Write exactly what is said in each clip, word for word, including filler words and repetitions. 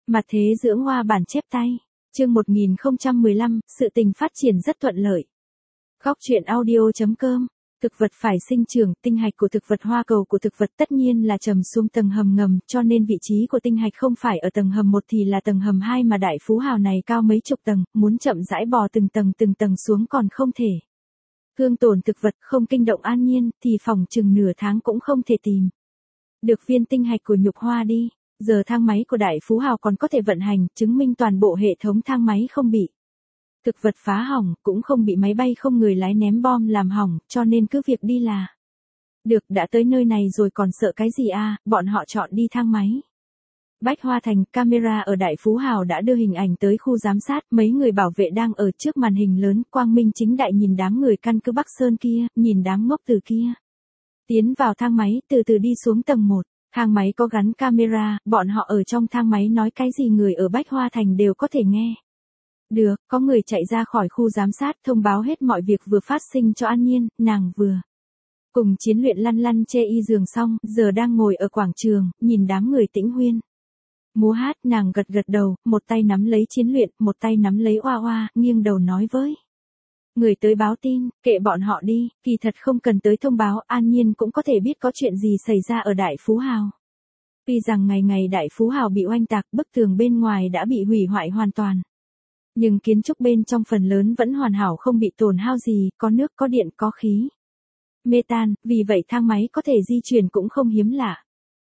Mặt thế dưỡng hoa bản chép tay. Chương một nghìn không trăm mười lăm, sự tình phát triển rất thuận lợi. Góc truyện audio.com. Thực vật phải sinh trưởng, tinh hạch của thực vật, hoa cầu của thực vật tất nhiên là trầm xuống tầng hầm ngầm, cho nên vị trí của tinh hạch không phải ở tầng hầm một thì là tầng hầm hai, mà đại phú hào này cao mấy chục tầng, muốn chậm rãi bò từng tầng từng tầng xuống còn không thể. Thương tổn thực vật, không kinh động An Nhiên, thì phòng chừng nửa tháng cũng không thể tìm được viên tinh hạch của nhục hoa đi. Giờ thang máy của đại phú hào còn có thể vận hành, chứng minh toàn bộ hệ thống thang máy không bị thực vật phá hỏng, cũng không bị máy bay không người lái ném bom làm hỏng, cho nên cứ việc đi là được. Đã tới nơi này rồi còn sợ cái gì à, bọn họ chọn đi thang máy. Bách Hoa Thành, camera ở đại phú hào đã đưa hình ảnh tới khu giám sát, mấy người bảo vệ đang ở trước màn hình lớn, quang minh chính đại nhìn đám người căn cứ Bắc Sơn kia, nhìn đám ngốc từ kia tiến vào thang máy, từ từ đi xuống tầng một. Thang máy có gắn camera, bọn họ ở trong thang máy nói cái gì người ở Bách Hoa Thành đều có thể nghe được. Có người chạy ra khỏi khu giám sát thông báo hết mọi việc vừa phát sinh cho An Nhiên, nàng vừa cùng Chiến Luyện lăn lăn chê y giường xong, giờ đang ngồi ở quảng trường, nhìn đám người tĩnh huyên múa hát. Nàng gật gật đầu, một tay nắm lấy Chiến Luyện, một tay nắm lấy Oa Oa, nghiêng đầu nói với người tới báo tin, kệ bọn họ đi, kỳ thật không cần tới thông báo, An Nhiên cũng có thể biết có chuyện gì xảy ra ở đại phú hào. Tuy rằng ngày ngày đại phú hào bị oanh tạc, bức tường bên ngoài đã bị hủy hoại hoàn toàn, nhưng kiến trúc bên trong phần lớn vẫn hoàn hảo, không bị tổn hao gì, có nước, có điện, có khí mê tan, vì vậy thang máy có thể di chuyển cũng không hiếm lạ.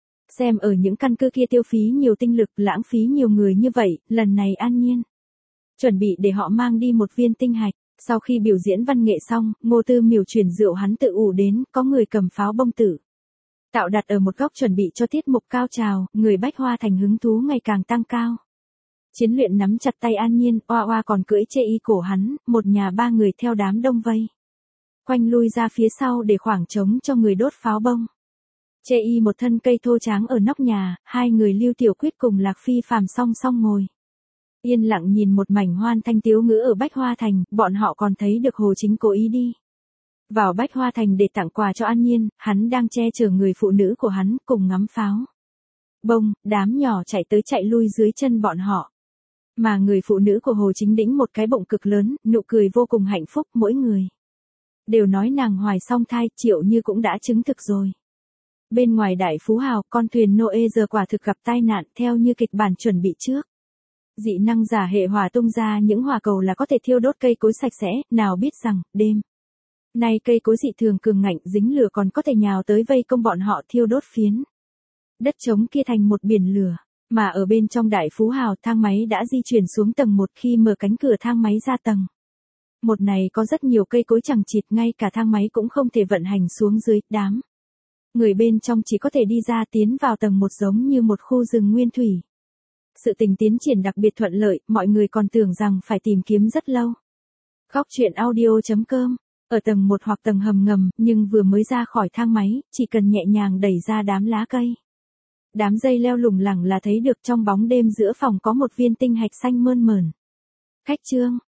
Xem ở những căn cứ kia tiêu phí nhiều tinh lực, lãng phí nhiều người như vậy, lần này An Nhiên chuẩn bị để họ mang đi một viên tinh hạch. Sau khi biểu diễn văn nghệ xong, Ngô Tư Miểu chuyển rượu hắn tự ủ đến, có người cầm pháo bông tử tạo đặt ở một góc chuẩn bị cho tiết mục cao trào, người Bách Hoa Thành hứng thú ngày càng tăng cao. Chiến Luyện nắm chặt tay An Nhiên, Oa Oa còn cưỡi chê y cổ hắn, một nhà ba người theo đám đông vây quanh lui ra phía sau để khoảng trống cho người đốt pháo bông. Chê y một thân cây thô tráng ở nóc nhà, hai người Lưu Tiểu Quyết cùng Lạc Phi Phàm song song ngồi yên lặng nhìn một mảnh hoan thanh tiếu ngữ ở Bách Hoa Thành. Bọn họ còn thấy được Hồ Chính cố ý đi vào Bách Hoa Thành để tặng quà cho An Nhiên, hắn đang che chở người phụ nữ của hắn cùng ngắm pháo bông, đám nhỏ chạy tới chạy lui dưới chân bọn họ. Mà người phụ nữ của Hồ Chính đĩnh một cái bụng cực lớn, nụ cười vô cùng hạnh phúc, mỗi người đều nói nàng hoài song thai, Triệu Như cũng đã chứng thực rồi. Bên ngoài đại phú hào, con thuyền Noe giờ quả thực gặp tai nạn, theo như kịch bản chuẩn bị trước. Dị năng giả hệ hỏa tung ra những hỏa cầu là có thể thiêu đốt cây cối sạch sẽ, nào biết rằng, đêm nay cây cối dị thường cường ngạnh, dính lửa còn có thể nhào tới vây công bọn họ, thiêu đốt phiến đất trống kia thành một biển lửa. Mà ở bên trong đại phú hào, thang máy đã di chuyển xuống tầng một, khi mở cánh cửa thang máy ra tầng một này có rất nhiều cây cối chằng chịt, ngay cả thang máy cũng không thể vận hành xuống dưới, đám người bên trong chỉ có thể đi ra tiến vào tầng một giống như một khu rừng nguyên thủy. Sự tình tiến triển đặc biệt thuận lợi, mọi người còn tưởng rằng phải tìm kiếm rất lâu. Góc truyện audio.com. Ở tầng một hoặc tầng hầm ngầm, nhưng vừa mới ra khỏi thang máy, chỉ cần nhẹ nhàng đẩy ra đám lá cây, đám dây leo lủng lẳng là thấy được trong bóng đêm giữa phòng có một viên tinh hạch xanh mơn mởn. Khách trương,